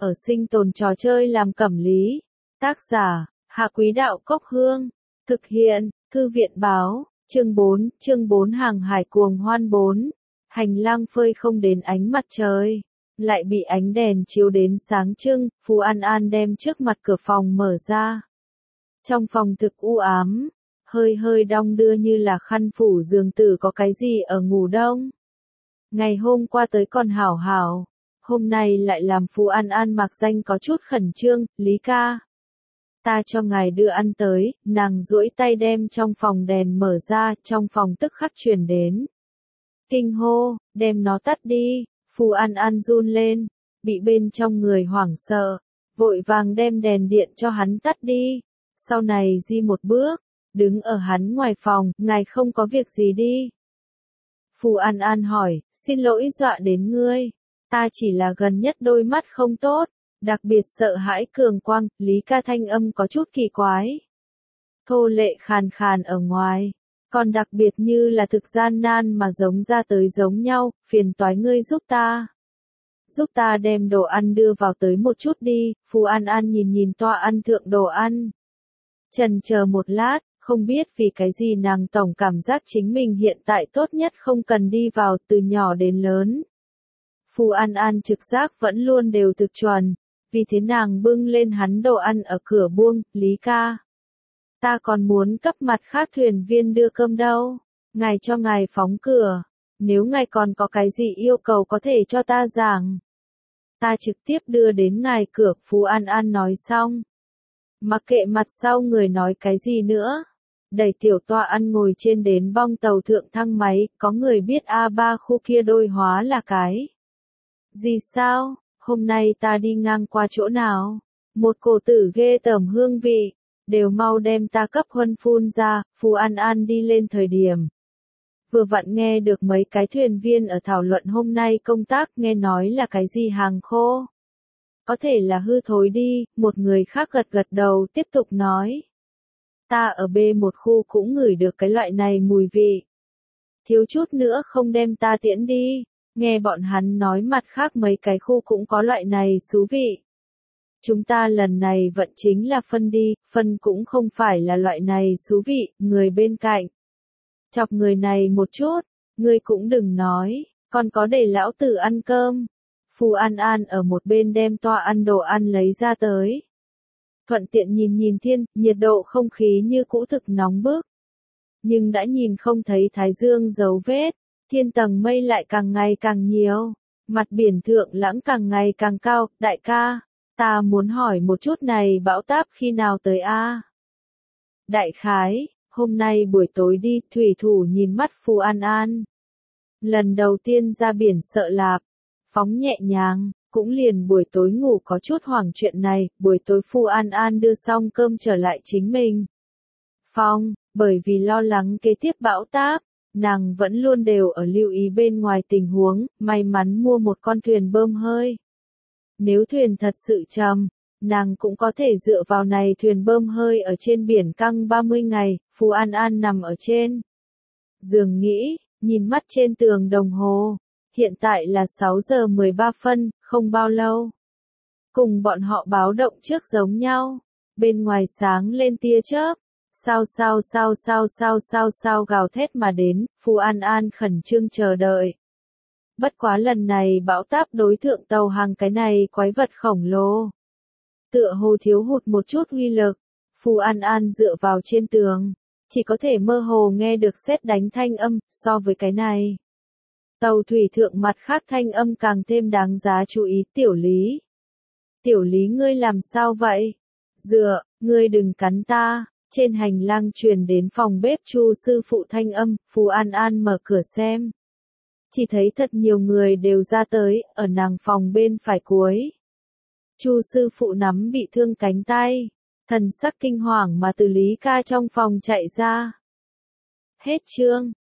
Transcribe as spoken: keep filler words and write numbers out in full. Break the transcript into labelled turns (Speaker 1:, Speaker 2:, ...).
Speaker 1: ở sinh tồn trò chơi làm cẩm lý. Tác giả, Hạ Quý Đạo Cốc Hương. Thực hiện, Thư viện Báo, chương bốn, chương bốn hàng hải cuồng hoan bốn. Hành lang phơi không đến ánh mặt trời, lại bị ánh đèn chiếu đến sáng trưng, Phú An An đem trước mặt cửa phòng mở ra. Trong phòng thực u ám, hơi hơi đong đưa như là khăn phủ giường tử có cái gì ở ngủ đông. Ngày hôm qua tới còn hảo hảo, hôm nay lại làm Phú An An mặc danh có chút khẩn trương, Lý ca. Ta cho ngài đưa ăn tới, nàng duỗi tay đem trong phòng đèn mở ra, trong phòng tức khắc truyền đến. Kinh hô, đem nó tắt đi, Phú An An run lên, bị bên trong người hoảng sợ, vội vàng đem đèn điện cho hắn tắt đi. Sau này di một bước, đứng ở hắn ngoài phòng, ngài không có việc gì đi. Phú An An hỏi, xin lỗi dọa đến ngươi, ta chỉ là gần nhất đôi mắt không tốt, đặc biệt sợ hãi cường quang, Lý ca thanh âm có chút kỳ quái. Thô lệ khàn khàn ở ngoài, còn đặc biệt như là thực gian nan mà giống ra tới giống nhau, phiền toái ngươi giúp ta. Giúp ta đem đồ ăn đưa vào tới một chút đi, Phú An An nhìn nhìn toa ăn thượng đồ ăn. Chần chờ một lát, không biết vì cái gì nàng tổng cảm giác chính mình hiện tại tốt nhất không cần đi vào từ nhỏ đến lớn. Phú An An trực giác vẫn luôn đều thực chuẩn, vì thế nàng bưng lên hắn đồ ăn ở cửa buông, Lý ca. Ta còn muốn cấp mặt khác thuyền viên đưa cơm đâu, ngài cho ngài phóng cửa, nếu ngài còn có cái gì yêu cầu có thể cho ta giảng. Ta trực tiếp đưa đến ngài cửa, Phú An An nói xong. Mặc kệ mặt sau người nói cái gì nữa. Đẩy tiểu toa ăn ngồi trên đến bong tàu thượng thang máy, có người biết A ba khu kia đôi hóa là cái gì sao, hôm nay ta đi ngang qua chỗ nào, một cổ tử ghê tởm hương vị, đều mau đem ta cấp huân phun ra, Phú An An đi lên thời điểm. Vừa vặn nghe được mấy cái thuyền viên ở thảo luận hôm nay công tác nghe nói là cái gì hàng khô. Có thể là hư thối đi, một người khác gật gật đầu tiếp tục nói. Ta ở B một khu cũng ngửi được cái loại này mùi vị. Thiếu chút nữa không đem ta tiễn đi, nghe bọn hắn nói mặt khác mấy cái khu cũng có loại này xú vị. Chúng ta lần này vận chính là phân đi, phân cũng không phải là loại này xú vị, người bên cạnh. Chọc người này một chút, ngươi cũng đừng nói, còn có để lão tử ăn cơm. Phú An An ở một bên đem toa ăn đồ ăn lấy ra tới. Thuận tiện nhìn nhìn thiên, nhiệt độ không khí như cũ thực nóng bức. Nhưng đã nhìn không thấy thái dương dấu vết, thiên tầng mây lại càng ngày càng nhiều, mặt biển thượng lãng càng ngày càng cao, đại ca, ta muốn hỏi một chút này bão táp khi nào tới a? Đại khái, hôm nay buổi tối đi, thủy thủ nhìn mắt Phú An An. Lần đầu tiên ra biển sợ lạp, phóng nhẹ nhàng. Cũng liền buổi tối ngủ có chút hoảng chuyện này, buổi tối Phú An An đưa xong cơm trở lại chính mình. Phong, bởi vì lo lắng kế tiếp bão táp, nàng vẫn luôn đều ở lưu ý bên ngoài tình huống, may mắn mua một con thuyền bơm hơi. Nếu thuyền thật sự trầm, nàng cũng có thể dựa vào này thuyền bơm hơi ở trên biển căng ba mươi ngày, Phú An An nằm ở trên giường nghĩ, nhìn mắt trên tường đồng hồ. Hiện tại là sáu giờ mười ba phân, không bao lâu. Cùng bọn họ báo động trước giống nhau. Bên ngoài sáng lên tia chớp. Sao sao sao sao sao sao sao gào thét mà đến, Phú An An khẩn trương chờ đợi. Bất quá lần này bão táp đối thượng tàu hàng cái này quái vật khổng lồ. Tựa hồ thiếu hụt một chút uy lực. Phú An An dựa vào trên tường. Chỉ có thể mơ hồ nghe được sét đánh thanh âm, so với cái này. Tàu thủy thượng mặt khác thanh âm càng thêm đáng giá chú ý, tiểu lý. Tiểu lý ngươi làm sao vậy? Dựa, ngươi đừng cắn ta. Trên hành lang truyền đến phòng bếp Chu sư phụ thanh âm, Phú An An mở cửa xem. Chỉ thấy thật nhiều người đều ra tới, ở nàng phòng bên phải cuối. Chu sư phụ nắm bị thương cánh tay, thần sắc kinh hoàng mà từ Lý ca trong phòng chạy ra. Hết chương.